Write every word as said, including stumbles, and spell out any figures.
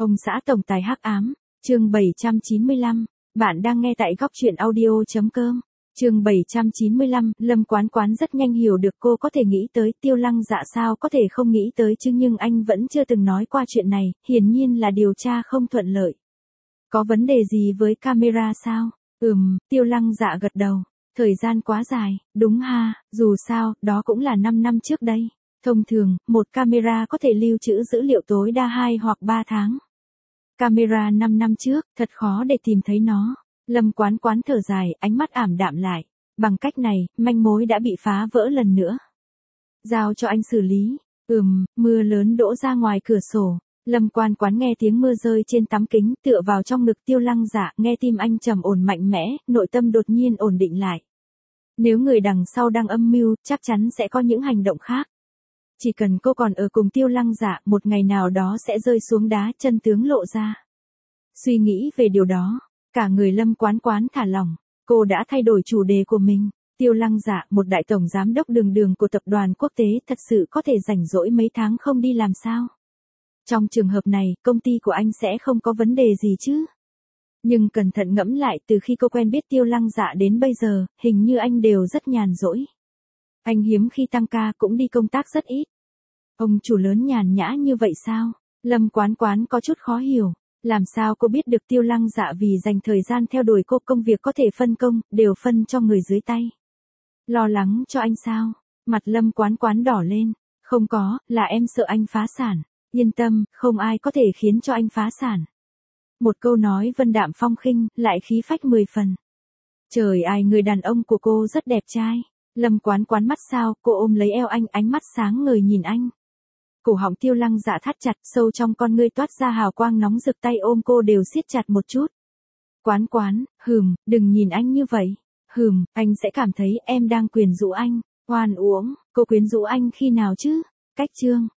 Ông xã tổng tài hắc ám, chương bảy trăm chín mươi lăm, bạn đang nghe tại góc truyện audio.com. Chương bảy trăm chín mươi lăm, Lâm Quán Quán rất nhanh hiểu được cô có thể nghĩ tới, Tiêu Lăng Dạ sao có thể không nghĩ tới chứ, nhưng anh vẫn chưa từng nói qua chuyện này, hiển nhiên là điều tra không thuận lợi. Có vấn đề gì với camera sao? Ừm, Tiêu Lăng Dạ gật đầu. Thời gian quá dài, đúng ha, dù sao, đó cũng là năm năm trước đây. Thông thường, một camera có thể lưu trữ dữ liệu tối đa hai hoặc ba tháng. Camera năm năm trước, thật khó để tìm thấy nó. Lâm Quán Quán thở dài, ánh mắt ảm đạm lại. Bằng cách này, manh mối đã bị phá vỡ lần nữa. Giao cho anh xử lý. Ừm, mưa lớn đổ ra ngoài cửa sổ. Lâm Quán Quán nghe tiếng mưa rơi trên tấm kính, tựa vào trong ngực Tiêu Lăng Dạ, nghe tim anh trầm ổn mạnh mẽ, nội tâm đột nhiên ổn định lại. Nếu người đằng sau đang âm mưu, chắc chắn sẽ có những hành động khác. Chỉ cần cô còn ở cùng Tiêu Lăng Dạ, một ngày nào đó sẽ rơi xuống đá, chân tướng lộ ra. Suy nghĩ về điều đó, cả người Lâm Quán Quán thả lỏng. Cô đã thay đổi chủ đề của mình. Tiêu Lăng Dạ, một đại tổng giám đốc đường đường của tập đoàn quốc tế, thật sự có thể rảnh rỗi mấy tháng không đi làm sao? Trong trường hợp này, công ty của anh sẽ không có vấn đề gì chứ? Nhưng cẩn thận ngẫm lại, từ khi cô quen biết Tiêu Lăng Dạ đến bây giờ, hình như anh đều rất nhàn rỗi. Anh hiếm khi tăng ca, cũng đi công tác rất ít. Ông chủ lớn nhàn nhã như vậy sao? Lâm Quán Quán có chút khó hiểu. Làm sao cô biết được Tiêu Lăng Dạ vì dành thời gian theo đuổi cô, công việc có thể phân công, đều phân cho người dưới tay. Lo lắng cho anh sao? Mặt Lâm Quán Quán đỏ lên. Không có, là em sợ anh phá sản. Yên tâm, không ai có thể khiến cho anh phá sản. Một câu nói vân đạm phong khinh, lại khí phách mười phần. Trời ai, người đàn ông của cô rất đẹp trai. Lâm Quán Quán mắt sao, cô ôm lấy eo anh, ánh mắt sáng ngời nhìn anh. Cổ họng Tiêu Lăng Dạ thắt chặt, sâu trong con ngươi toát ra hào quang nóng rực, tay ôm cô đều siết chặt một chút. Quán Quán, hừm, đừng nhìn anh như vậy. Hừm, anh sẽ cảm thấy em đang quyến rũ anh. Oan uổng, cô quyến rũ anh khi nào chứ? Cách chương.